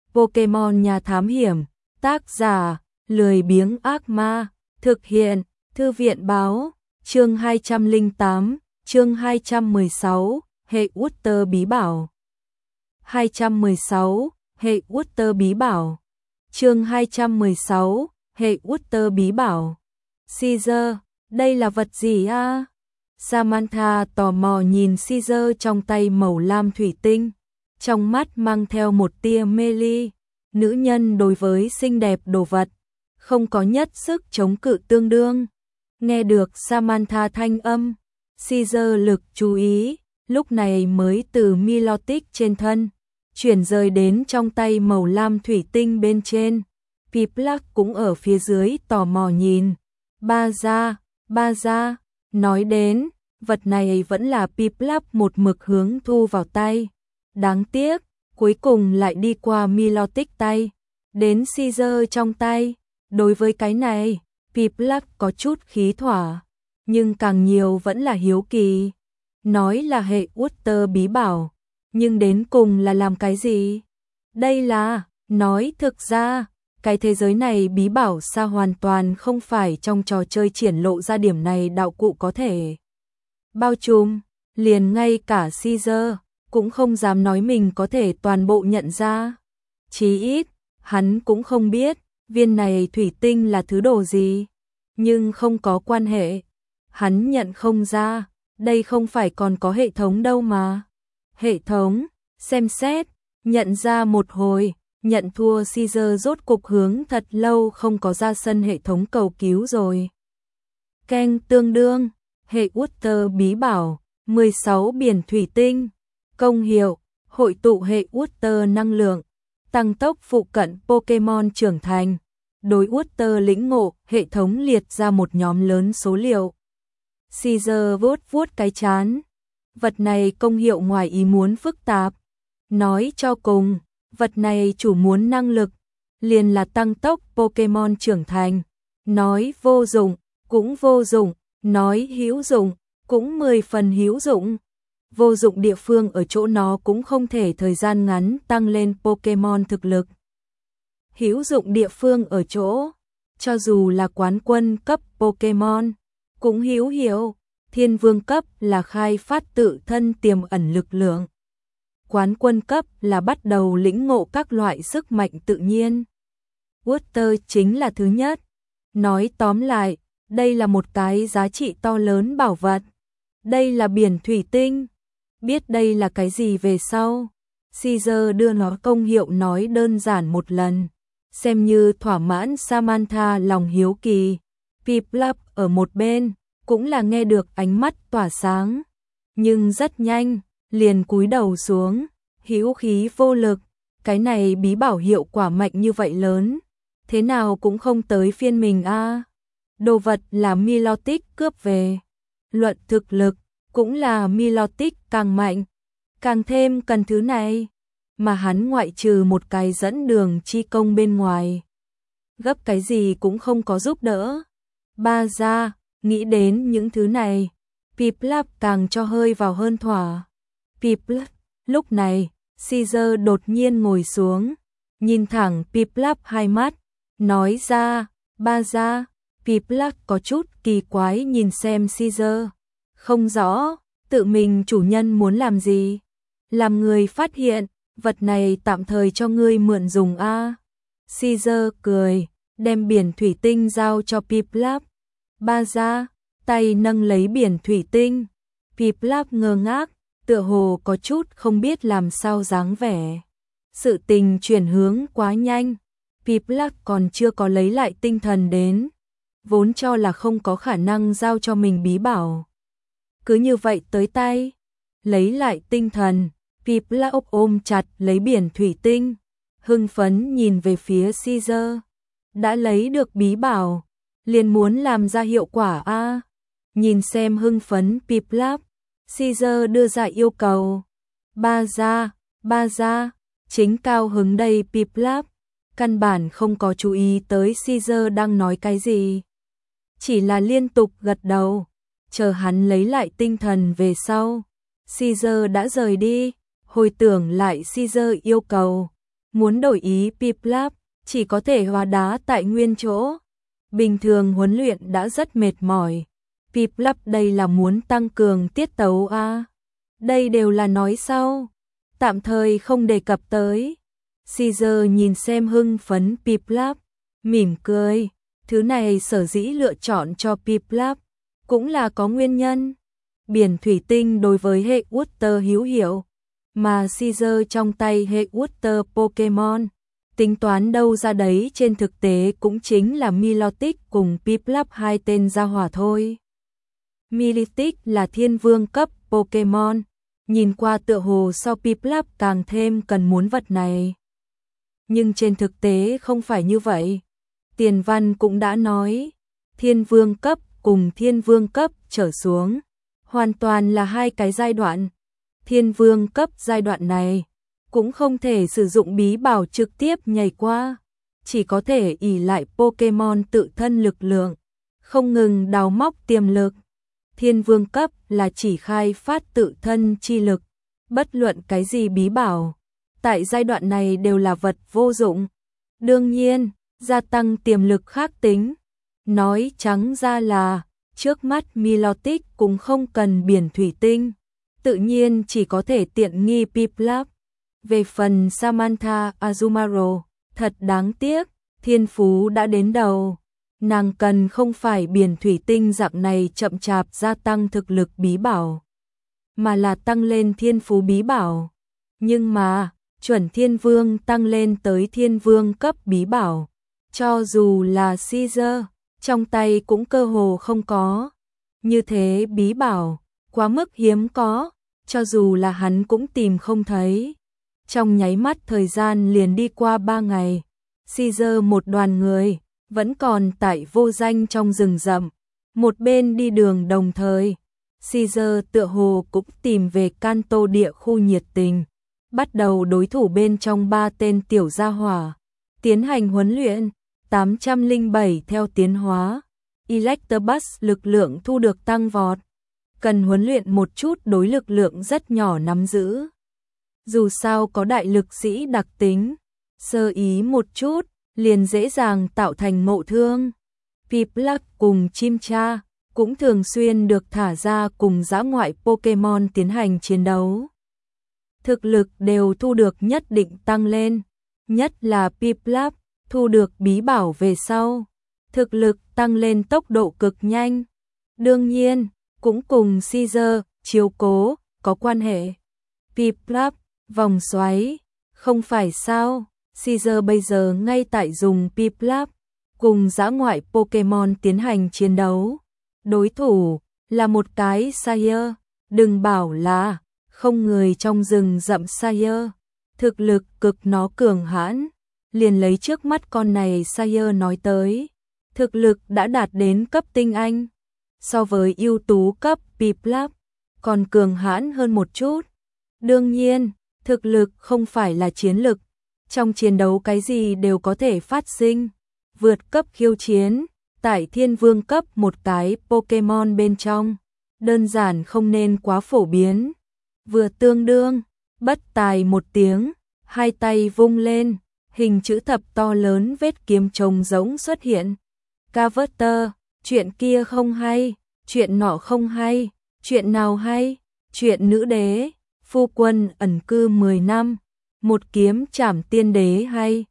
Pokemon nhà thám hiểm, tác giả, lười biếng ác ma, thực hiện, thư viện báo, chương 208, chương 216, hệ Utter bí bảo. 216, hệ Utter bí bảo. Chương 216, hệ Utter bí bảo. Caesar, đây là vật gì a? Samantha tò mò nhìn Caesar trong tay màu lam thủy tinh, trong mắt mang theo một tia mê ly. Nữ nhân đối với xinh đẹp đồ vật, không có nhất sức chống cự tương đương. Nghe được Samantha thanh âm, Caesar lực chú ý, lúc này mới từ Milotic trên thân chuyển rời đến trong tay màu lam thủy tinh bên trên. Piplup cũng ở phía dưới tò mò nhìn. Ba ra, nói đến, vật này vẫn là Piplup một mực hướng thu vào tay. Đáng tiếc, cuối cùng lại đi qua Milotic tay, đến Caesar trong tay. Đối với cái này, Piplup có chút khí thỏa, nhưng càng nhiều vẫn là hiếu kỳ. Nói là hệ Utter bí bảo, nhưng đến cùng là làm cái gì? Đây là, nói thực ra, cái thế giới này bí bảo sao hoàn toàn không phải trong trò chơi triển lộ ra điểm này đạo cụ có thể bao trùm, liền ngay cả Caesar cũng không dám nói mình có thể toàn bộ nhận ra. Chí ít, hắn cũng không biết viên này thủy tinh là thứ đồ gì, nhưng không có quan hệ. Hắn nhận không ra, đây không phải còn có hệ thống đâu mà. Hệ thống, xem xét, nhận ra một hồi, nhận thua Caesar rốt cục hướng thật lâu không có ra sân hệ thống cầu cứu rồi. Keng tương đương, hệ Utter bí bảo, 16 biển thủy tinh. Công hiệu, hội tụ hệ Utter năng lượng, tăng tốc phụ cận Pokemon trưởng thành. Đối Utter lĩnh ngộ, hệ thống liệt ra một nhóm lớn số liệu. Caesar vuốt vuốt cái trán. Vật này công hiệu ngoài ý muốn phức tạp. Nói cho cùng, vật này chủ muốn năng lực, liền là tăng tốc Pokemon trưởng thành. Nói vô dụng, cũng vô dụng, nói hữu dụng, cũng 10 phần hữu dụng. Vô dụng địa phương ở chỗ nó cũng không thể thời gian ngắn tăng lên Pokemon thực lực. Hữu dụng địa phương ở chỗ, cho dù là quán quân cấp Pokemon, cũng hữu hiệu, thiên vương cấp là khai phát tự thân tiềm ẩn lực lượng. Quán quân cấp là bắt đầu lĩnh ngộ các loại sức mạnh tự nhiên. Utter chính là thứ nhất. Nói tóm lại, đây là một cái giá trị to lớn bảo vật. Đây là biển thủy tinh. Biết đây là cái gì về sau, Caesar đưa nó công hiệu nói đơn giản một lần, xem như thỏa mãn Samantha lòng hiếu kỳ. Piplup ở một bên, cũng là nghe được ánh mắt tỏa sáng, nhưng rất nhanh, liền cúi đầu xuống, hữu khí vô lực. Cái này bí bảo hiệu quả mạnh như vậy lớn, thế nào cũng không tới phiên mình a. Đồ vật là Milotic cướp về, luận thực lực cũng là Milotic càng mạnh, càng thêm cần thứ này, mà hắn ngoại trừ một cái dẫn đường chi công bên ngoài, gấp cái gì cũng không có giúp đỡ. Ba ra, nghĩ đến những thứ này, Piplup càng cho hơi vào hơn thỏa. Piplup, lúc này, Caesar đột nhiên ngồi xuống, nhìn thẳng Piplup hai mắt, nói ra, ba ra. Piplup có chút kỳ quái nhìn xem Caesar, không rõ, tự mình chủ nhân muốn làm gì. Làm người phát hiện, vật này tạm thời cho ngươi mượn dùng a. Caesar cười, đem biển thủy tinh giao cho Piplup. Ba ra, tay nâng lấy biển thủy tinh. Piplup ngơ ngác, tựa hồ có chút không biết làm sao dáng vẻ. Sự tình chuyển hướng quá nhanh, Piplup còn chưa có lấy lại tinh thần đến, vốn cho là không có khả năng giao cho mình bí bảo. Cứ như vậy tới tay, lấy lại tinh thần, Piplup ôm chặt lấy biển thủy tinh, hưng phấn nhìn về phía Caesar. Đã lấy được bí bảo, liền muốn làm ra hiệu quả a. Nhìn xem hưng phấn Piplup, Caesar đưa ra yêu cầu. Ba ra, chính cao hứng đây. Piplup căn bản không có chú ý tới Caesar đang nói cái gì, chỉ là liên tục gật đầu. Chờ hắn lấy lại tinh thần về sau, Caesar đã rời đi. Hồi tưởng lại Caesar yêu cầu, Muốn đổi ý Piplup, chỉ có thể hóa đá tại nguyên chỗ. Bình thường huấn luyện đã rất mệt mỏi. Piplup đây là muốn tăng cường tiết tấu à? Đây đều là nói sau, tạm thời không đề cập tới. Caesar nhìn xem hưng phấn Piplup, mỉm cười. Thứ này sở dĩ lựa chọn cho Piplup cũng là có nguyên nhân. Biển thủy tinh đối với hệ Water hữu hiệu, mà Caesar trong tay hệ Water Pokemon. Tính toán đâu ra đấy, trên thực tế cũng chính là Milotic cùng Piplup hai tên gia hỏa thôi. Milotic là thiên vương cấp Pokemon, nhìn qua tựa hồ so Piplup càng thêm cần muốn vật này. Nhưng trên thực tế không phải như vậy. Tiền văn cũng đã nói, thiên vương cấp cùng thiên vương cấp trở xuống, hoàn toàn là hai cái giai đoạn. Thiên vương cấp giai đoạn này cũng không thể sử dụng bí bảo trực tiếp nhảy qua, chỉ có thể ỷ lại Pokemon tự thân lực lượng, không ngừng đào móc tiềm lực. Thiên vương cấp là chỉ khai phát tự thân chi lực, bất luận cái gì bí bảo, tại giai đoạn này đều là vật vô dụng. Đương nhiên, gia tăng tiềm lực khác tính. Nói trắng ra là, trước mắt Milotic cũng không cần biển thủy tinh, tự nhiên chỉ có thể tiện nghi Piplup. Về phần Samantha Azumarill, thật đáng tiếc, thiên phú đã đến đầu. Nàng cần không phải biển thủy tinh dạng này chậm chạp gia tăng thực lực bí bảo, mà là tăng lên thiên phú bí bảo. Nhưng mà, chuẩn thiên vương tăng lên tới thiên vương cấp bí bảo, cho dù là Caesar, trong tay cũng cơ hồ không có. Như thế bí bảo, quá mức hiếm có, cho dù là hắn cũng tìm không thấy. Trong nháy mắt thời gian liền đi qua 3 ngày, Caesar một đoàn người vẫn còn tại vô danh trong rừng rậm, một bên đi đường đồng thời. Caesar tựa hồ cũng tìm về Kanto địa khu nhiệt tình, bắt đầu đối thủ bên trong 3 tên tiểu gia hỏa, tiến hành huấn luyện. 807 theo tiến hóa, Electabuzz lực lượng thu được tăng vọt, cần huấn luyện một chút đối lực lượng rất nhỏ nắm giữ. Dù sao có đại lực sĩ đặc tính, sơ ý một chút, liền dễ dàng tạo thành ngộ thương. Piplup cùng Chimcha cũng thường xuyên được thả ra cùng dã ngoại Pokemon tiến hành chiến đấu. Thực lực đều thu được nhất định tăng lên, nhất là Piplup thu được bí bảo về sau, thực lực tăng lên tốc độ cực nhanh. Đương nhiên, cũng cùng Caesar chiếu cố có quan hệ. Piplup, vòng xoáy, không phải sao? Caesar bây giờ ngay tại dùng Piplup cùng dã ngoại Pokemon tiến hành chiến đấu. Đối thủ là một cái Sire, đừng bảo là không người trong rừng rậm Sire, thực lực cực nó cường hãn. Liền lấy trước mắt con này Sire nói tới, thực lực đã đạt đến cấp tinh anh, so với ưu tú cấp Piplup còn cường hãn hơn một chút. Đương nhiên, thực lực không phải là chiến lực, trong chiến đấu cái gì đều có thể phát sinh. Vượt cấp khiêu chiến, tại thiên vương cấp một cái Pokemon bên trong, đơn giản không nên quá phổ biến. Vừa tương đương, bất tài một tiếng, hai tay vung lên, hình chữ thập to lớn vết kiếm trông giống xuất hiện. Carver, chuyện kia không hay, chuyện nọ không hay, chuyện nào hay? Chuyện nữ đế, phu quân ẩn cư 10 năm, một kiếm chảm tiên đế hay?